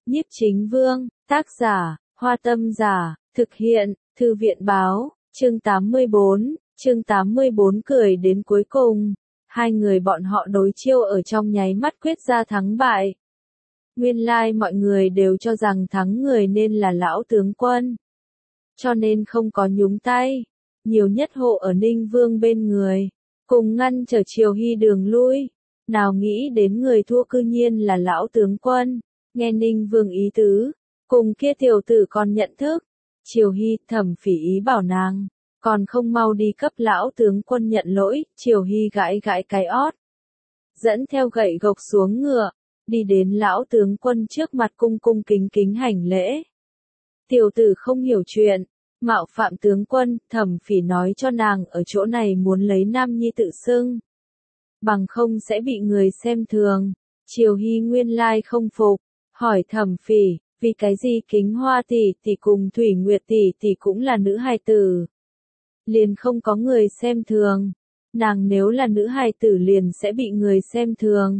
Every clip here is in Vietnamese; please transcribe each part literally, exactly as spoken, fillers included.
Nhiếp Chính Vương, tác giả, Hoa Tâm Giả, thực hiện, Thư viện Báo, chương tám mươi bốn, chương tám mươi bốn cười đến cuối cùng. Hai người bọn họ đối chiêu ở trong nháy mắt quyết ra thắng bại. Nguyên lai mọi người đều cho rằng thắng người nên là lão tướng quân. Cho nên không có nhúng tay, nhiều nhất hộ ở Ninh Vương bên người, cùng ngăn trở Triều Hy đường lui. Nào nghĩ đến người thua cư nhiên là lão tướng quân, nghe Ninh Vương ý tứ, cùng kia tiểu tử còn nhận thức. Triều Hy Thẩm Phỉ ý bảo nàng, còn không mau đi cấp lão tướng quân nhận lỗi. Triều Hy gãi gãi cái ót, dẫn theo gậy gộc xuống ngựa, đi đến lão tướng quân trước mặt cung cung kính kính hành lễ. Tiểu tử không hiểu chuyện, mạo phạm tướng quân. Thẩm Phỉ nói cho nàng ở chỗ này muốn lấy nam nhi tự xưng, bằng không sẽ bị người xem thường. Triều Hy nguyên lai không phục, hỏi Thẩm Phỉ, vì cái gì Kính Hoa tỷ tỷ cùng Thủy Nguyệt tỷ tỷ cũng là nữ hài tử, liền không có người xem thường, nàng nếu là nữ hài tử liền sẽ bị người xem thường.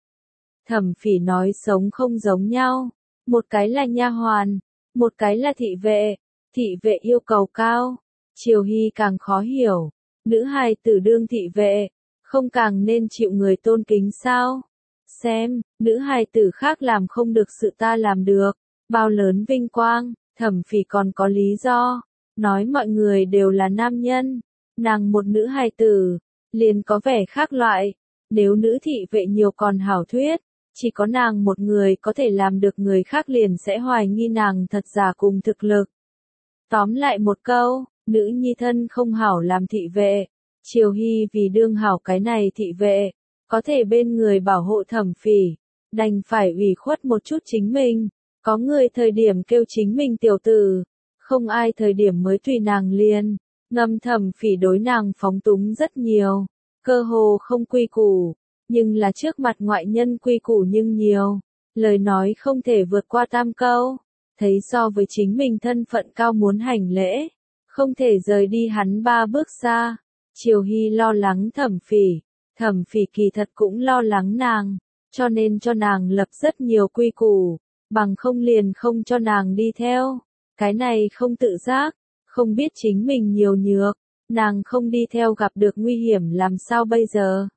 Thẩm Phỉ nói sống không giống nhau, một cái là nha hoàn, một cái là thị vệ, thị vệ yêu cầu cao. Triều Hy càng khó hiểu, nữ hài tử đương thị vệ, không càng nên chịu người tôn kính sao? Xem, nữ hài tử khác làm không được sự ta làm được, bao lớn vinh quang. Thẩm Phỉ còn có lý do, nói mọi người đều là nam nhân, nàng một nữ hài tử, liền có vẻ khác loại. Nếu nữ thị vệ nhiều còn hảo thuyết, chỉ có nàng một người có thể làm được, người khác liền sẽ hoài nghi nàng thật giả cùng thực lực. Tóm lại một câu, nữ nhi thân không hảo làm thị vệ. Triều Hy vì đương hảo cái này thị vệ, có thể bên người bảo hộ Thẩm Phỉ, đành phải ủy khuất một chút chính mình. Có người thời điểm kêu chính mình tiểu tử, không ai thời điểm mới tùy nàng liền. Ngầm Thẩm Phỉ đối nàng phóng túng rất nhiều, cơ hồ không quy củ, nhưng là trước mặt ngoại nhân quy củ nhưng nhiều, lời nói không thể vượt qua tam câu. Thấy so với chính mình thân phận cao muốn hành lễ, không thể rời đi hắn ba bước xa. Triều Hy lo lắng Thẩm Phỉ, Thẩm Phỉ kỳ thật cũng lo lắng nàng, cho nên cho nàng lập rất nhiều quy củ, bằng không liền không cho nàng đi theo. Cái này không tự giác, không biết chính mình nhiều nhược, nàng không đi theo gặp được nguy hiểm làm sao bây giờ.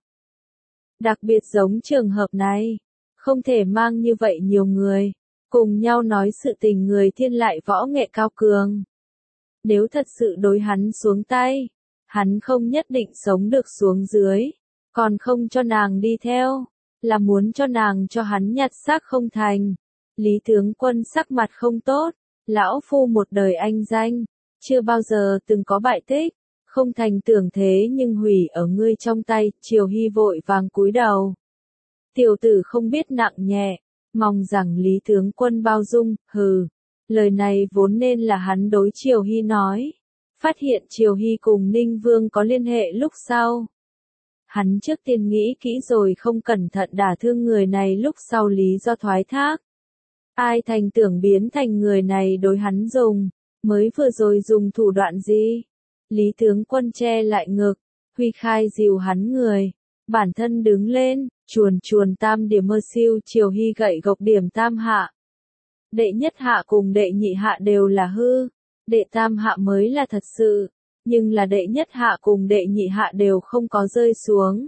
Đặc biệt giống trường hợp này, không thể mang như vậy nhiều người, cùng nhau nói sự tình, người thiên lại võ nghệ cao cường. Nếu thật sự đối hắn xuống tay, hắn không nhất định sống được xuống dưới, còn không cho nàng đi theo, là muốn cho nàng cho hắn nhặt xác không thành. Lý tướng quân sắc mặt không tốt, lão phu một đời anh danh, chưa bao giờ từng có bại tích, không thành tưởng thế nhưng hủy ở ngươi trong tay. Triều Hy vội vàng cúi đầu. Tiểu tử không biết nặng nhẹ, mong rằng Lý tướng quân bao dung. Hừ, lời này vốn nên là hắn đối Triều Hy nói. Phát hiện Triều Hy cùng Ninh Vương có liên hệ lúc sau, hắn trước tiên nghĩ kỹ rồi không cẩn thận đả thương người này lúc sau lý do thoái thác. Ai thành tưởng biến thành người này đối hắn dùng, mới vừa rồi dùng thủ đoạn gì? Lý tướng quân che lại ngực, huy khai dìu hắn người, bản thân đứng lên, chuồn chuồn tam điểm mơ siêu. Triều Hy gậy gộc điểm tam hạ. Đệ nhất hạ cùng đệ nhị hạ đều là hư, đệ tam hạ mới là thật sự, nhưng là đệ nhất hạ cùng đệ nhị hạ đều không có rơi xuống.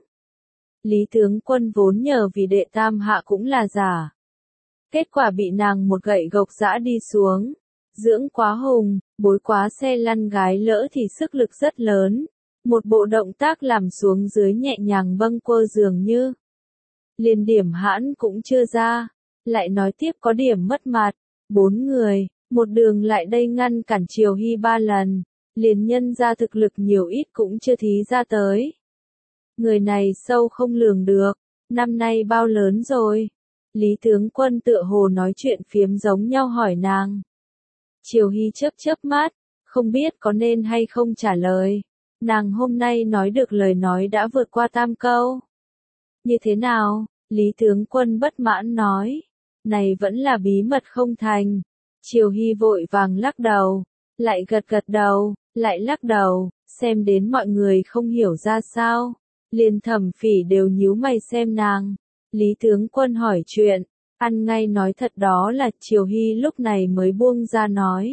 Lý tướng quân vốn nhờ vì đệ tam hạ cũng là giả. Kết quả bị nàng một gậy gộc giã đi xuống. Dưỡng quá hùng, bối quá xe lăn gái lỡ thì sức lực rất lớn. Một bộ động tác làm xuống dưới nhẹ nhàng bâng quơ dường như. Liền điểm hãn cũng chưa ra. Lại nói tiếp có điểm mất mặt. Bốn người, một đường lại đây ngăn cản Triều Hy ba lần. Liền nhân ra thực lực nhiều ít cũng chưa thí ra tới. Người này sâu không lường được. Năm nay bao lớn rồi? Lý tướng quân tựa hồ nói chuyện phiếm giống nhau hỏi nàng. Triều Hy chớp chớp mắt, không biết có nên hay không trả lời. Nàng hôm nay nói được lời nói đã vượt qua tam câu. Như thế nào? Lý tướng quân bất mãn nói. Này vẫn là bí mật không thành. Triều Hy vội vàng lắc đầu, lại gật gật đầu, lại lắc đầu, xem đến mọi người không hiểu ra sao. Liền Thẩm Phỉ đều nhíu mày xem nàng. Lý tướng quân hỏi chuyện, Ăn ngay nói thật đó là Triều Hy lúc này mới buông ra nói.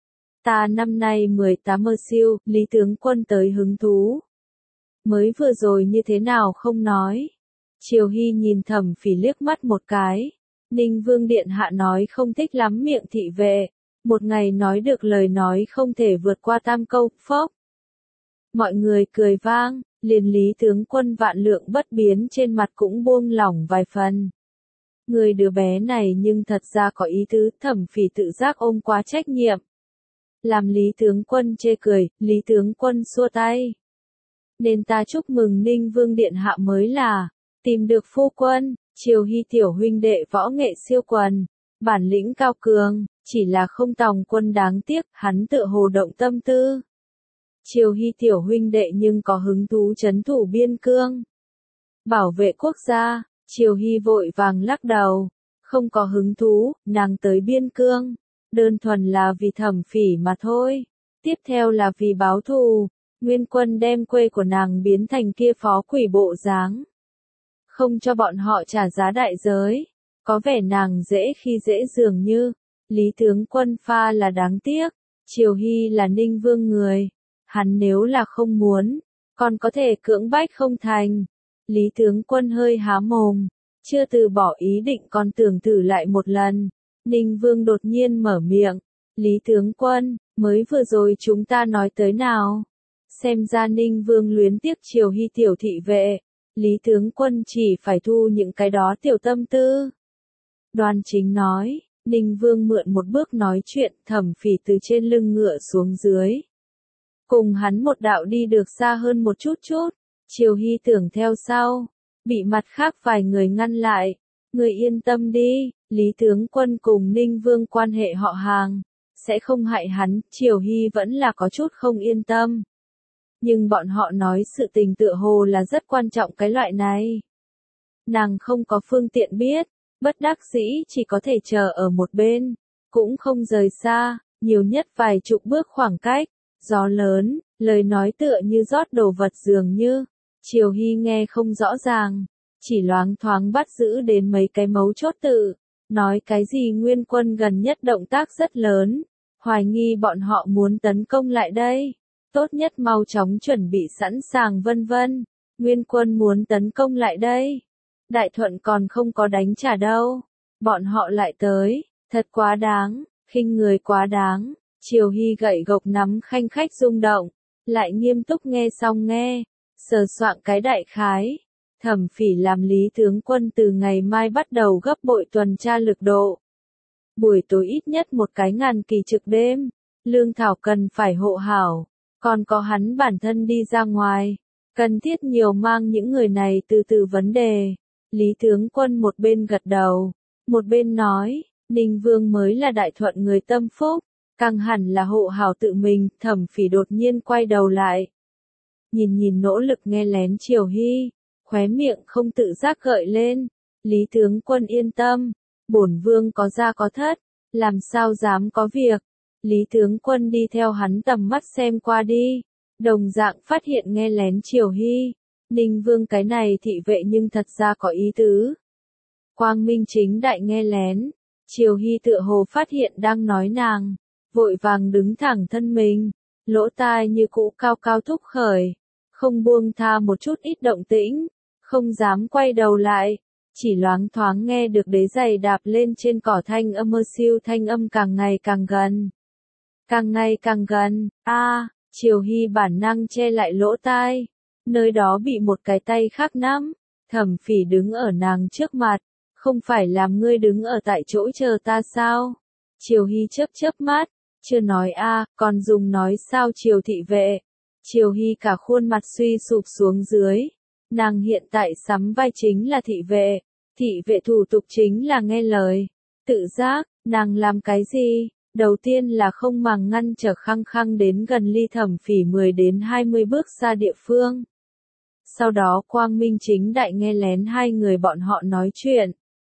Ta năm nay mười tám mơ siêu, Lý tướng quân tới hứng thú. Mới vừa rồi như thế nào không nói. Triều Hy nhìn Thẩm Phỉ liếc mắt một cái. Ninh Vương Điện Hạ nói không thích lắm miệng thị vệ. Một ngày nói được lời nói không thể vượt qua tam câu, phốc. Mọi người cười vang, liền Lý tướng quân vạn lượng bất biến trên mặt cũng buông lỏng vài phần. Người đứa bé này nhưng thật ra có ý tứ, Thẩm Phỉ tự giác ôm quá trách nhiệm. Làm Lý tướng quân chê cười, Lý tướng quân xua tay. Nên ta chúc mừng Ninh Vương Điện Hạ mới là, tìm được phu quân, Triều Hy tiểu huynh đệ võ nghệ siêu quần, bản lĩnh cao cường, chỉ là không tòng quân đáng tiếc, hắn tựa hồ động tâm tư. Triều Hy tiểu huynh đệ nhưng có hứng thú trấn thủ biên cương. Bảo vệ quốc gia, Triều Hy vội vàng lắc đầu, không có hứng thú, nàng tới biên cương, đơn thuần là vì Thẩm Phỉ mà thôi. Tiếp theo là vì báo thù, Nguyên Quân đem quê của nàng biến thành kia phó quỷ bộ dáng. Không cho bọn họ trả giá đại giới, có vẻ nàng dễ khi dễ dường như, Lý tướng quân pha là đáng tiếc, Triều Hy là Ninh Vương người, hắn nếu là không muốn, còn có thể cưỡng bách không thành. Lý tướng quân hơi há mồm, chưa từ bỏ ý định còn tưởng thử lại một lần. Ninh Vương đột nhiên mở miệng, Lý tướng quân, mới vừa rồi chúng ta nói tới nào? Xem ra Ninh Vương luyến tiếc Triều Hy tiểu thị vệ, Lý tướng quân chỉ phải thu những cái đó tiểu tâm tư. Đoan Chính nói, Ninh Vương mượn một bước nói chuyện, Thẩm Phỉ từ trên lưng ngựa xuống dưới. Cùng hắn một đạo đi được xa hơn một chút chút, Triều Hy tưởng theo sau, bị mặt khác vài người ngăn lại. Người yên tâm đi, Lý tướng quân cùng Ninh Vương quan hệ họ hàng, sẽ không hại hắn, Triều Hy vẫn là có chút không yên tâm. Nhưng bọn họ nói sự tình tựa hồ là rất quan trọng cái loại này. Nàng không có phương tiện biết, bất đắc dĩ chỉ có thể chờ ở một bên, cũng không rời xa, nhiều nhất vài chục bước khoảng cách. Gió lớn, lời nói tựa như rót đồ vật dường như, Triều Hy nghe không rõ ràng, chỉ loáng thoáng bắt giữ đến mấy cái mấu chốt tự, nói cái gì Nguyên Quân gần nhất động tác rất lớn, hoài nghi bọn họ muốn tấn công lại đây, tốt nhất mau chóng chuẩn bị sẵn sàng vân vân, Nguyên Quân muốn tấn công lại đây, Đại Thuận còn không có đánh trả đâu, bọn họ lại tới, thật quá đáng, khinh người quá đáng. Triều Hy gậy gộc nắm khanh khách rung động, lại nghiêm túc nghe xong nghe, sờ soạn cái đại khái. Thẩm Phỉ làm Lý tướng quân từ ngày mai bắt đầu gấp bội tuần tra lực độ. Buổi tối ít nhất một cái ngàn kỳ trực đêm, lương thảo cần phải hộ hảo, còn có hắn bản thân đi ra ngoài, cần thiết nhiều mang những người này từ từ vấn đề. Lý tướng quân một bên gật đầu, một bên nói, Ninh Vương mới là Đại Thuận người tâm phúc. Càng hẳn là hộ hảo tự mình, Thẩm Phỉ đột nhiên quay đầu lại. Nhìn nhìn nỗ lực nghe lén Triều Hy, khóe miệng không tự giác gợi lên. Lý tướng quân yên tâm, bổn vương có gia có thất, làm sao dám có việc. Lý tướng quân đi theo hắn tầm mắt xem qua đi, đồng dạng phát hiện nghe lén Triều Hy. Ninh Vương cái này thị vệ nhưng thật ra có ý tứ. Quang minh chính đại nghe lén, Triều Hy tựa hồ phát hiện đang nói nàng. Vội vàng đứng thẳng thân mình, lỗ tai như cũ cao cao thúc khởi, không buông tha một chút ít động tĩnh, không dám quay đầu lại, chỉ loáng thoáng nghe được đế giày đạp lên trên cỏ thanh âm mơ siêu thanh âm càng ngày càng gần. Càng ngày càng gần, a à, Triều Hy bản năng che lại lỗ tai, nơi đó bị một cái tay khác nắm, Thẩm Phỉ đứng ở nàng trước mặt, không phải làm ngươi đứng ở tại chỗ chờ ta sao? Triều Hy chớp chớp mắt. Chưa nói a, à, còn dùng nói sao Triều thị vệ. Triều Hy cả khuôn mặt suy sụp xuống dưới. Nàng hiện tại sắm vai chính là thị vệ. Thị vệ thủ tục chính là nghe lời. Tự giác, nàng làm cái gì? Đầu tiên là không màng ngăn trở khăng khăng đến gần ly Thẩm Phỉ mười đến hai mươi bước xa địa phương. Sau đó quang minh chính đại nghe lén hai người bọn họ nói chuyện.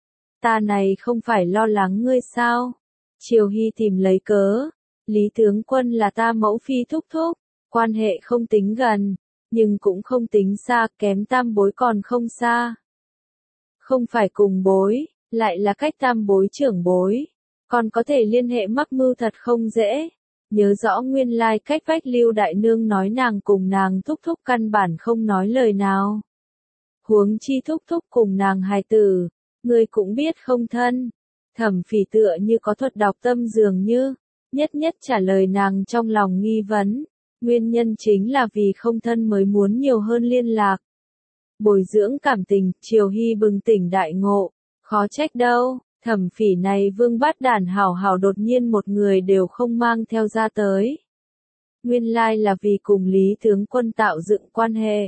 Ta này không phải lo lắng ngươi sao? Triều Hy tìm lấy cớ. Lý tướng quân là ta mẫu phi thúc thúc, quan hệ không tính gần, nhưng cũng không tính xa, kém tam bối còn không xa. Không phải cùng bối, lại là cách tam bối trưởng bối, còn có thể liên hệ mắc mưu thật không dễ. Nhớ rõ nguyên lai like cách vách Lưu Đại Nương nói nàng cùng nàng thúc thúc căn bản không nói lời nào. Huống chi thúc thúc cùng nàng hài tử, người cũng biết không thân. Thẩm Phỉ tựa như có thuật đọc tâm dường như, nhất nhất trả lời nàng trong lòng nghi vấn. Nguyên nhân chính là vì không thân mới muốn nhiều hơn liên lạc. Bồi dưỡng cảm tình, Triều Hy bừng tỉnh đại ngộ, khó trách đâu, Thẩm Phỉ này vương bát đàn hảo hảo đột nhiên một người đều không mang theo ra tới. Nguyên lai là vì cùng Lý tướng quân tạo dựng quan hệ.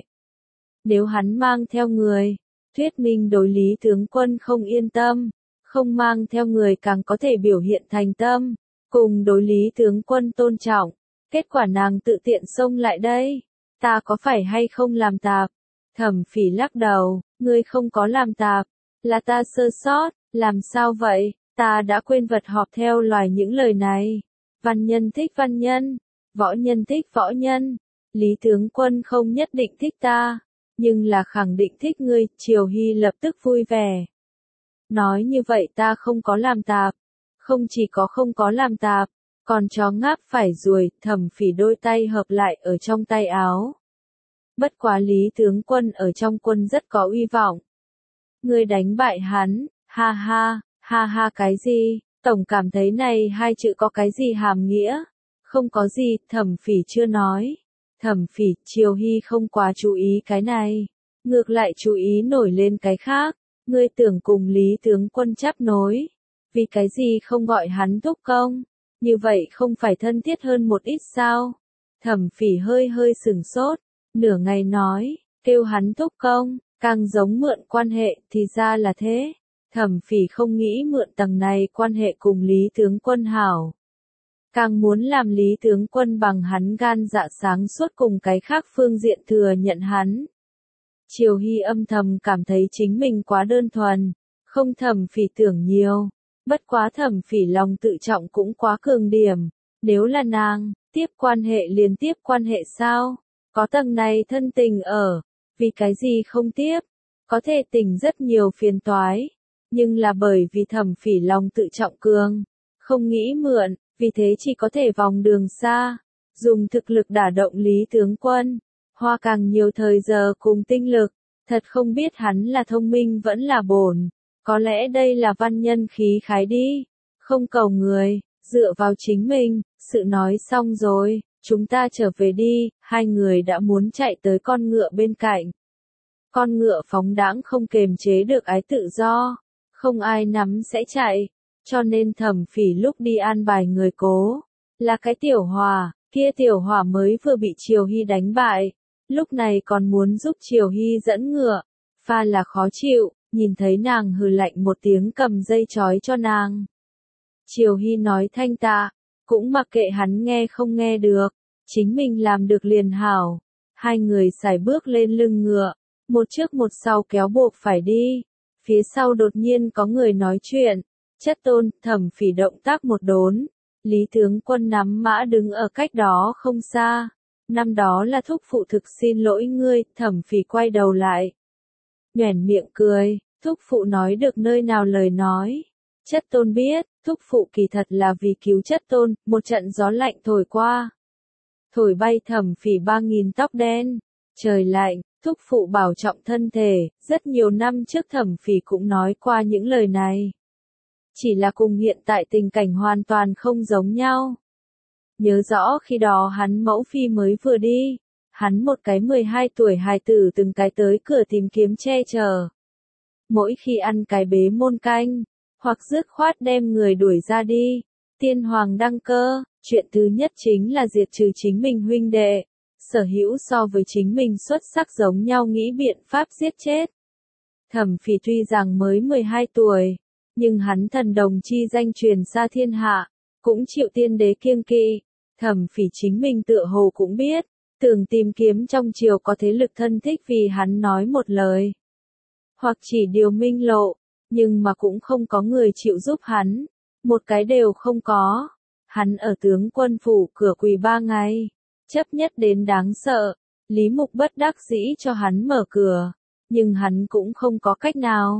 Nếu hắn mang theo người, thuyết minh đối Lý tướng quân không yên tâm, không mang theo người càng có thể biểu hiện thành tâm, cùng đối Lý tướng quân tôn trọng. Kết quả nàng tự tiện xông lại đây, ta có phải hay không làm tạp? Thẩm Phỉ lắc đầu, ngươi không có làm tạp, là ta sơ sót, làm sao vậy? Ta đã quên vật họp theo loài những lời này. Văn nhân thích văn nhân, võ nhân thích võ nhân, Lý tướng quân không nhất định thích ta, nhưng là khẳng định thích ngươi. Triều Hy lập tức vui vẻ. Nói như vậy ta không có làm tạp, không chỉ có không có làm tạp, còn chó ngáp phải ruồi. Thẩm Phỉ đôi tay hợp lại ở trong tay áo. Bất quá Lý tướng quân ở trong quân rất có uy vọng. Ngươi đánh bại hắn, ha ha, ha ha cái gì, tổng cảm thấy này hai chữ có cái gì hàm nghĩa. Không có gì, Thẩm Phỉ chưa nói. Thẩm Phỉ, Triều Hy không quá chú ý cái này, ngược lại chú ý nổi lên cái khác. Ngươi tưởng cùng Lý tướng quân chắp nối, vì cái gì không gọi hắn thúc công, như vậy không phải thân thiết hơn một ít sao? Thẩm Phỉ hơi hơi sừng sốt, nửa ngày nói, kêu hắn thúc công, càng giống mượn quan hệ, thì ra là thế. Thẩm Phỉ không nghĩ mượn tầng này quan hệ cùng Lý tướng quân hảo, càng muốn làm Lý tướng quân bằng hắn gan dạ sáng suốt cùng cái khác phương diện thừa nhận hắn. Triều Hy âm thầm cảm thấy chính mình quá đơn thuần, không Thẩm Phỉ tưởng nhiều, bất quá Thẩm Phỉ lòng tự trọng cũng quá cường điểm, nếu là nàng, tiếp quan hệ liền tiếp quan hệ sao? Có tầng này thân tình ở, vì cái gì không tiếp? Có thể tình rất nhiều phiền toái, nhưng là bởi vì Thẩm Phỉ lòng tự trọng cường, không nghĩ mượn, vì thế chỉ có thể vòng đường xa, dùng thực lực đả động Lý tướng quân, hoa càng nhiều thời giờ cùng tinh lực, thật không biết hắn là thông minh vẫn là bổn, có lẽ đây là văn nhân khí khái đi, không cầu người, dựa vào chính mình. Sự nói xong rồi, chúng ta trở về đi. Hai người đã muốn chạy tới con ngựa bên cạnh. Con ngựa phóng đãng không kềm chế được ái tự do, không ai nắm sẽ chạy, cho nên Thẩm Phỉ lúc đi an bài người cố, là cái Tiểu Hòa, kia Tiểu Hòa mới vừa bị Triều Hy đánh bại, lúc này còn muốn giúp Triều Hy dẫn ngựa, pha là khó chịu, nhìn thấy nàng hừ lạnh một tiếng cầm dây trói cho nàng. Triều Hy nói thanh tạ, cũng mặc kệ hắn nghe không nghe được, chính mình làm được liền hảo. Hai người sải bước lên lưng ngựa, một trước một sau kéo buộc phải đi. Phía sau đột nhiên có người nói chuyện, Chất Tôn. Thẩm Phỉ động tác một đốn, Lý tướng quân nắm mã đứng ở cách đó không xa. Năm đó là thúc phụ thực xin lỗi ngươi. Thẩm Phỉ quay đầu lại, nhoẻn miệng cười, thúc phụ nói được nơi nào lời nói. Chất Tôn biết, thúc phụ kỳ thật là vì cứu Chất Tôn. Một trận gió lạnh thổi qua, thổi bay Thẩm Phỉ ba nghìn tóc đen. Trời lạnh, thúc phụ bảo trọng thân thể, rất nhiều năm trước Thẩm Phỉ cũng nói qua những lời này. Chỉ là cùng hiện tại tình cảnh hoàn toàn không giống nhau. Nhớ rõ khi đó hắn mẫu phi mới vừa đi, hắn một cái mười hai tuổi hài tử từng cái tới cửa tìm kiếm che chở. Mỗi khi ăn cái bế môn canh, hoặc dứt khoát đem người đuổi ra đi. Tiên hoàng đăng cơ, chuyện thứ nhất chính là diệt trừ chính mình huynh đệ, sở hữu so với chính mình xuất sắc giống nhau nghĩ biện pháp giết chết. Thẩm Phỉ tuy rằng mới mười hai tuổi, nhưng hắn thần đồng chi danh truyền xa thiên hạ, cũng chịu tiên đế kiêng kỵ. Thẩm Phỉ chính mình tựa hồ cũng biết, tưởng tìm kiếm trong triều có thế lực thân thích vì hắn nói một lời, hoặc chỉ điều minh lộ, nhưng mà cũng không có người chịu giúp hắn, một cái đều không có. Hắn ở tướng quân phủ cửa quỳ ba ngày, chấp nhất đến đáng sợ. Lý Mục bất đắc dĩ cho hắn mở cửa, nhưng hắn cũng không có cách nào,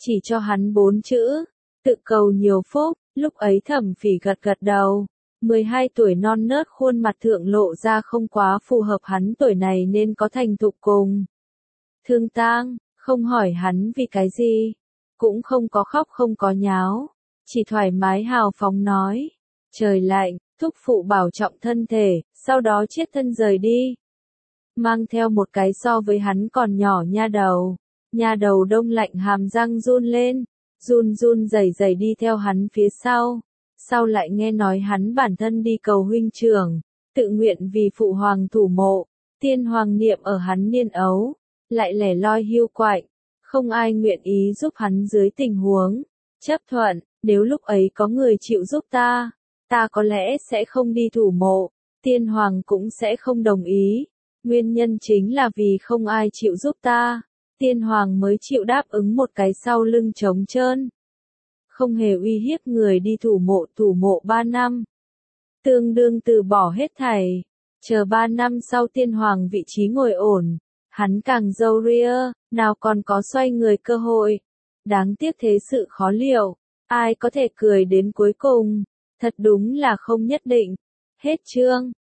chỉ cho hắn bốn chữ, tự cầu nhiều phúc, lúc ấy Thẩm Phỉ gật gật đầu. mười hai tuổi non nớt khuôn mặt thượng lộ ra không quá phù hợp hắn tuổi này nên có thành thục cùng. Thương tang, không hỏi hắn vì cái gì, cũng không có khóc không có nháo, chỉ thoải mái hào phóng nói. Trời lạnh, thúc phụ bảo trọng thân thể, sau đó chiết thân rời đi. Mang theo một cái so với hắn còn nhỏ nha đầu. Nha đầu đông lạnh hàm răng run lên, run run rẩy rẩy đi theo hắn phía sau. Sau lại nghe nói hắn bản thân đi cầu huynh trưởng, tự nguyện vì phụ hoàng thủ mộ, tiên hoàng niệm ở hắn niên ấu, lại lẻ loi hiu quạnh, không ai nguyện ý giúp hắn dưới tình huống. Chấp thuận, nếu lúc ấy có người chịu giúp ta, ta có lẽ sẽ không đi thủ mộ, tiên hoàng cũng sẽ không đồng ý. Nguyên nhân chính là vì không ai chịu giúp ta, tiên hoàng mới chịu đáp ứng một cái sau lưng trống trơn. Không hề uy hiếp người đi thủ mộ thủ mộ ba năm. Tương đương từ bỏ hết thảy, chờ ba năm sau tiên hoàng vị trí ngồi ổn, hắn càng râu ria, nào còn có xoay người cơ hội. Đáng tiếc thế sự khó liệu, ai có thể cười đến cuối cùng, thật đúng là không nhất định. Hết chương.